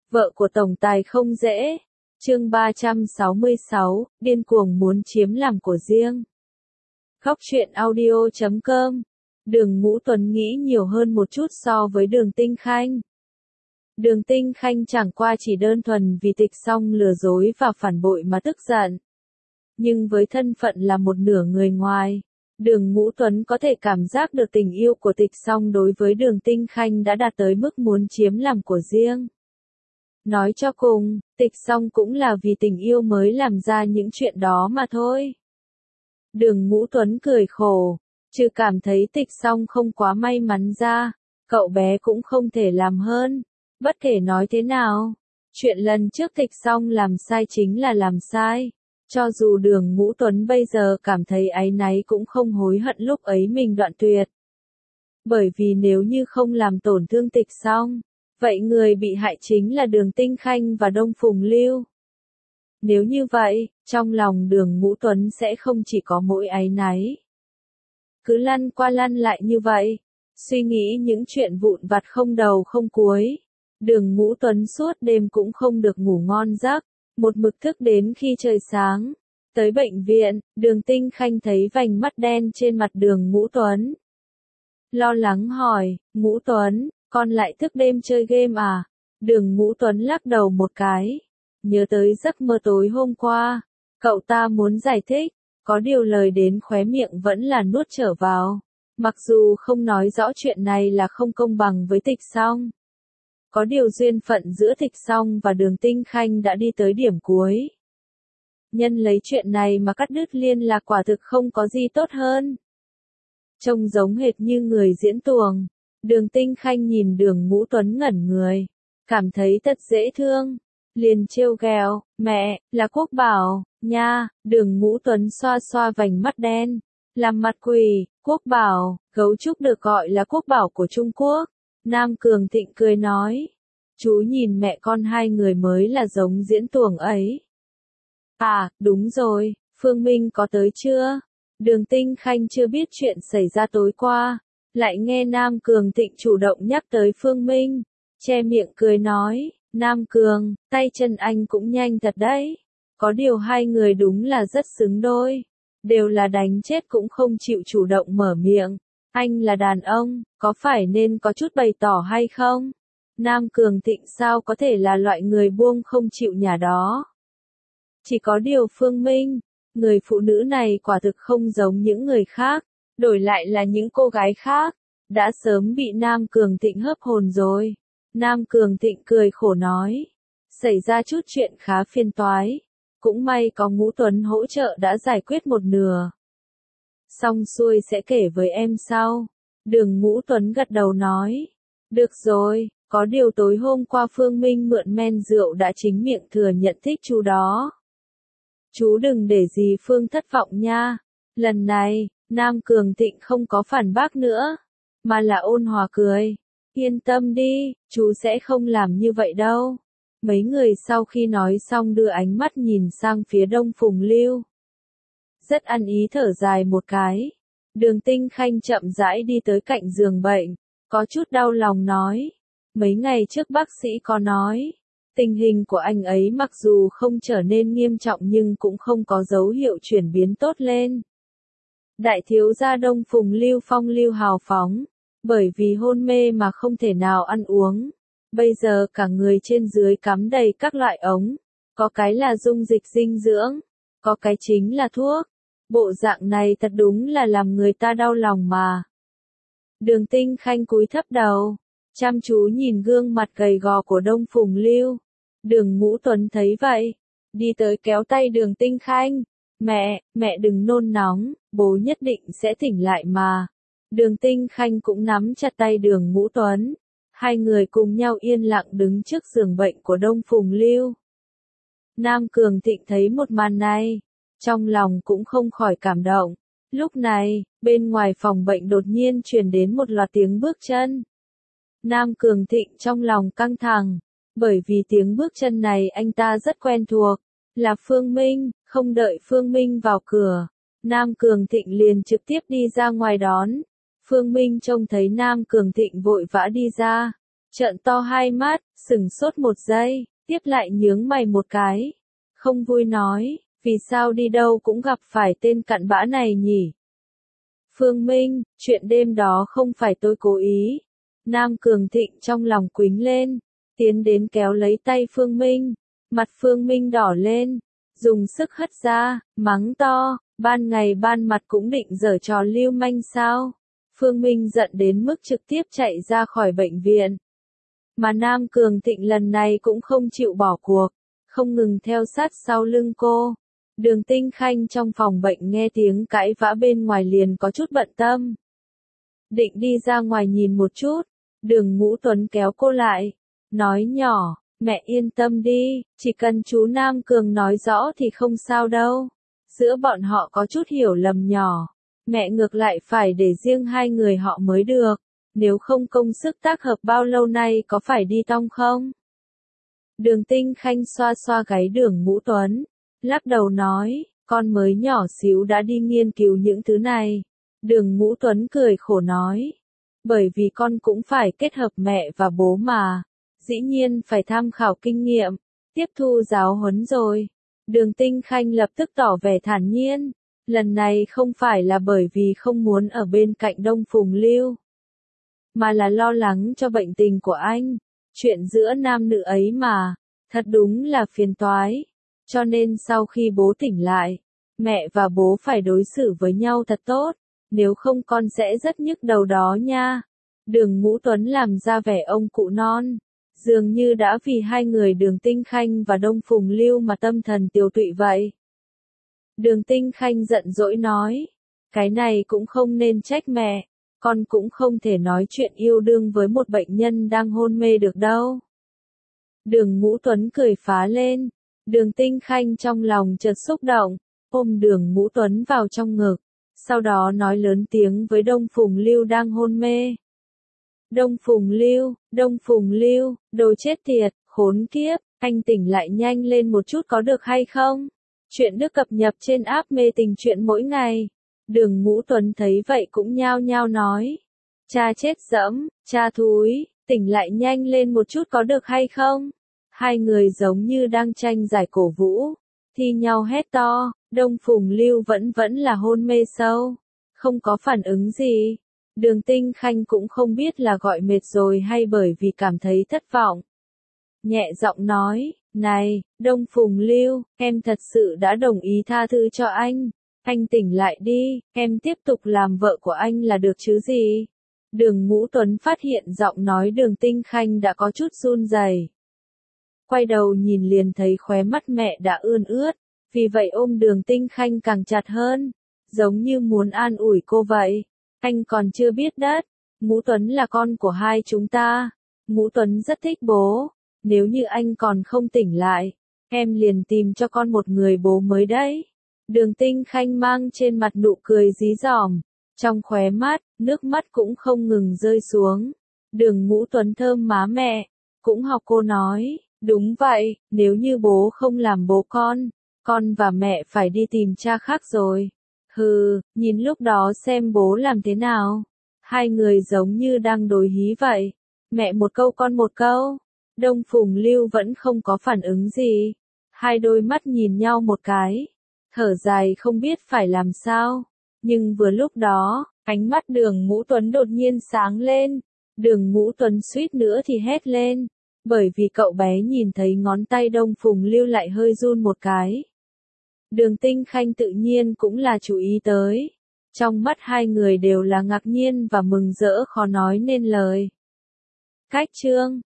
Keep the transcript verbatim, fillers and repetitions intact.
Vợ của tổng tài không dễ. Chương ba trăm sáu mươi sáu, điên cuồng muốn chiếm làm của riêng. Góc truyện audio chấm com. Đường Ngũ Tuấn nghĩ nhiều hơn một chút so với Đường Tinh Khanh. Đường Tinh Khanh chẳng qua chỉ đơn thuần vì Tịch Song lừa dối và phản bội mà tức giận. Nhưng với thân phận là một nửa người ngoài, Đường Ngũ Tuấn có thể cảm giác được tình yêu của Tịch Song đối với Đường Tinh Khanh đã đạt tới mức muốn chiếm làm của riêng. Nói cho cùng, Tịch Song cũng là vì tình yêu mới làm ra những chuyện đó mà thôi. Đường Ngũ Tuấn cười khổ, trừ cảm thấy Tịch Song không quá may mắn ra, cậu bé cũng không thể làm hơn. Bất kể nói thế nào, chuyện lần trước Tịch Song làm sai chính là làm sai. Cho dù Đường Ngũ Tuấn bây giờ cảm thấy áy náy cũng không hối hận lúc ấy mình đoạn tuyệt. Bởi vì nếu như không làm tổn thương Tịch Song, vậy người bị hại chính là Đường Tinh Khanh và Đông Phùng Lưu. Nếu như vậy, trong lòng Đường Ngũ Tuấn sẽ không chỉ có mỗi áy náy. Cứ lăn qua lăn lại như vậy, suy nghĩ những chuyện vụn vặt không đầu không cuối. Đường Ngũ Tuấn suốt đêm cũng không được ngủ ngon giấc, một mực thức đến khi trời sáng. Tới bệnh viện, Đường Tinh Khanh thấy vành mắt đen trên mặt Đường Ngũ Tuấn. Lo lắng hỏi, Ngũ Tuấn, con lại thức đêm chơi game à? Đường Ngũ Tuấn lắc đầu một cái. Nhớ tới giấc mơ tối hôm qua, cậu ta muốn giải thích, có điều lời đến khóe miệng vẫn là nuốt trở vào. Mặc dù không nói rõ chuyện này là không công bằng với Tịch Song. Có điều duyên phận giữa Tịch Song và Đường Tinh Khanh đã đi tới điểm cuối. Nhân lấy chuyện này mà cắt đứt liên lạc quả thực không có gì tốt hơn. Trông giống hệt như người diễn tuồng. Đường Tinh Khanh nhìn Đường Ngũ Tuấn ngẩn người, cảm thấy thật dễ thương, liền trêu ghẹo, mẹ, là Quốc Bảo, nha. Đường Ngũ Tuấn xoa xoa vành mắt đen, làm mặt quỷ. Quốc Bảo, gấu trúc được gọi là Quốc Bảo của Trung Quốc. Nam Cường Thịnh cười nói, chú nhìn mẹ con hai người mới là giống diễn tuồng ấy. À, đúng rồi, Phương Minh có tới chưa? Đường Tinh Khanh chưa biết chuyện xảy ra tối qua, lại nghe Nam Cường Thịnh chủ động nhắc tới Phương Minh, che miệng cười nói, Nam Cường, tay chân anh cũng nhanh thật đấy. Có điều hai người đúng là rất xứng đôi, đều là đánh chết cũng không chịu chủ động mở miệng. Anh là đàn ông, có phải nên có chút bày tỏ hay không? Nam Cường Thịnh sao có thể là loại người buông không chịu nhả đó? Chỉ có điều Phương Minh, người phụ nữ này quả thực không giống những người khác, đổi lại là những cô gái khác, đã sớm bị Nam Cường Thịnh hấp hồn rồi. Nam Cường Thịnh cười khổ nói, xảy ra chút chuyện khá phiền toái, cũng may có Ngũ Tuấn hỗ trợ đã giải quyết một nửa. Xong xuôi sẽ kể với em sau. Đường Ngũ Tuấn gật đầu nói, được rồi, có điều tối hôm qua Phương Minh mượn men rượu đã chính miệng thừa nhận thích chú đó. Chú đừng để gì Phương thất vọng nha. Lần này, Nam Cường Thịnh không có phản bác nữa, mà là ôn hòa cười. Yên tâm đi, chú sẽ không làm như vậy đâu. Mấy người sau khi nói xong đưa ánh mắt nhìn sang phía Đông Phùng Lưu. Rất ăn ý thở dài một cái. Đường Tinh Khanh chậm rãi đi tới cạnh giường bệnh, có chút đau lòng nói. Mấy ngày trước bác sĩ có nói, tình hình của anh ấy mặc dù không trở nên nghiêm trọng nhưng cũng không có dấu hiệu chuyển biến tốt lên. Đại thiếu gia Đông Phùng Lưu phong lưu hào phóng, bởi vì hôn mê mà không thể nào ăn uống. Bây giờ cả người trên dưới cắm đầy các loại ống, có cái là dung dịch dinh dưỡng, có cái chính là thuốc. Bộ dạng này thật đúng là làm người ta đau lòng mà. Đường Tinh Khanh cúi thấp đầu, chăm chú nhìn gương mặt gầy gò của Đông Phùng Lưu. Đường Ngũ Tuấn thấy vậy, đi tới kéo tay Đường Tinh Khanh. Mẹ, mẹ đừng nôn nóng, bố nhất định sẽ tỉnh lại mà. Đường Tinh Khanh cũng nắm chặt tay Đường Ngũ Tuấn. Hai người cùng nhau yên lặng đứng trước giường bệnh của Đông Phùng Lưu. Nam Cường Thịnh thấy một màn này, trong lòng cũng không khỏi cảm động. Lúc này, bên ngoài phòng bệnh đột nhiên truyền đến một loạt tiếng bước chân. Nam Cường Thịnh trong lòng căng thẳng, bởi vì tiếng bước chân này anh ta rất quen thuộc, là Phương Minh. Không đợi Phương Minh vào cửa, Nam Cường Thịnh liền trực tiếp đi ra ngoài đón. Phương Minh trông thấy Nam Cường Thịnh vội vã đi ra, Trợn to hai mắt, sửng sốt một giây, tiếp lại nhướng mày một cái. Không vui nói, vì sao đi đâu cũng gặp phải tên cặn bã này nhỉ? Phương Minh, chuyện đêm đó không phải tôi cố ý. Nam Cường Thịnh trong lòng quýnh lên, tiến đến kéo lấy tay Phương Minh. Mặt Phương Minh đỏ lên, dùng sức hất ra, mắng to, ban ngày ban mặt cũng định giở trò lưu manh sao? Phương Minh giận đến mức trực tiếp chạy ra khỏi bệnh viện. Mà Nam Cường Thịnh lần này cũng không chịu bỏ cuộc, không ngừng theo sát sau lưng cô. Đường Tinh Khanh trong phòng bệnh nghe tiếng cãi vã bên ngoài liền có chút bận tâm. Định đi ra ngoài nhìn một chút, Đường Ngũ Tuấn kéo cô lại, nói nhỏ, mẹ yên tâm đi, chỉ cần chú Nam Cường nói rõ thì không sao đâu. Giữa bọn họ có chút hiểu lầm nhỏ, mẹ ngược lại phải để riêng hai người họ mới được, nếu không công sức tác hợp bao lâu nay có phải đi tong không? Đường Tinh Khanh xoa xoa gáy Đường Ngũ Tuấn, lắc đầu nói, con mới nhỏ xíu đã đi nghiên cứu những thứ này. Đường Ngũ Tuấn cười khổ nói, bởi vì con cũng phải kết hợp mẹ và bố mà, dĩ nhiên phải tham khảo kinh nghiệm, tiếp thu giáo huấn rồi. Đường Tinh Khanh lập tức tỏ vẻ thản nhiên, lần này không phải là bởi vì không muốn ở bên cạnh Đông Phùng Lưu, mà là lo lắng cho bệnh tình của anh, chuyện giữa nam nữ ấy mà, thật đúng là phiền toái. Cho nên sau khi bố tỉnh lại, mẹ và bố phải đối xử với nhau thật tốt, nếu không con sẽ rất nhức đầu đó nha. Đường Ngũ Tuấn làm ra vẻ ông cụ non, dường như đã vì hai người Đường Tinh Khanh và Đông Phùng Lưu mà tâm thần tiều tụy vậy. Đường Tinh Khanh giận dỗi nói, cái này cũng không nên trách mẹ, con cũng không thể nói chuyện yêu đương với một bệnh nhân đang hôn mê được đâu. Đường Ngũ Tuấn cười phá lên. Đường Tinh Khanh trong lòng chợt xúc động, ôm Đường Ngũ Tuấn vào trong ngực, sau đó nói lớn tiếng với Đông Phùng Lưu đang hôn mê. Đông Phùng Lưu, Đông Phùng Lưu, đồ chết tiệt, khốn kiếp, anh tỉnh lại nhanh lên một chút có được hay không? Chuyện được cập nhật trên app mê tình chuyện mỗi ngày. Đường Ngũ Tuấn thấy vậy cũng nhao nhao nói, cha chết dẫm, cha thúi, tỉnh lại nhanh lên một chút có được hay không? Hai người giống như đang tranh giải cổ vũ, thi nhau hét to. Đông Phùng Lưu vẫn vẫn là hôn mê sâu, không có phản ứng gì. Đường Tinh Khanh cũng không biết là gọi mệt rồi hay bởi vì cảm thấy thất vọng. Nhẹ giọng nói, này, Đông Phùng Lưu, em thật sự đã đồng ý tha thứ cho anh. Anh tỉnh lại đi, em tiếp tục làm vợ của anh là được chứ gì. Đường Ngũ Tuấn phát hiện giọng nói Đường Tinh Khanh đã có chút run rẩy. Quay đầu nhìn liền thấy khóe mắt mẹ đã ươn ướt, vì vậy ôm Đường Tinh Khanh càng chặt hơn, giống như muốn an ủi cô vậy. Anh còn chưa biết đấy, Ngũ Tuấn là con của hai chúng ta. Ngũ Tuấn rất thích bố, nếu như anh còn không tỉnh lại, em liền tìm cho con một người bố mới đấy. Đường Tinh Khanh mang trên mặt nụ cười dí dỏm, trong khóe mắt, nước mắt cũng không ngừng rơi xuống. Đường Ngũ Tuấn thơm má mẹ, cũng học cô nói, đúng vậy, nếu như bố không làm bố con, con và mẹ phải đi tìm cha khác rồi. Hừ, nhìn lúc đó xem bố làm thế nào. Hai người giống như đang đối hí vậy. Mẹ một câu con một câu. Đông Phùng Lưu vẫn không có phản ứng gì. Hai đôi mắt nhìn nhau một cái. Thở dài không biết phải làm sao. Nhưng vừa lúc đó, ánh mắt Đường Ngũ Tuấn đột nhiên sáng lên. Đường Ngũ Tuấn suýt nữa thì hét lên. Bởi vì cậu bé nhìn thấy ngón tay Đông Phùng Lưu lại hơi run một cái. Đường Tinh Khanh tự nhiên cũng là chú ý tới. Trong mắt hai người đều là ngạc nhiên và mừng rỡ khó nói nên lời. Cách chương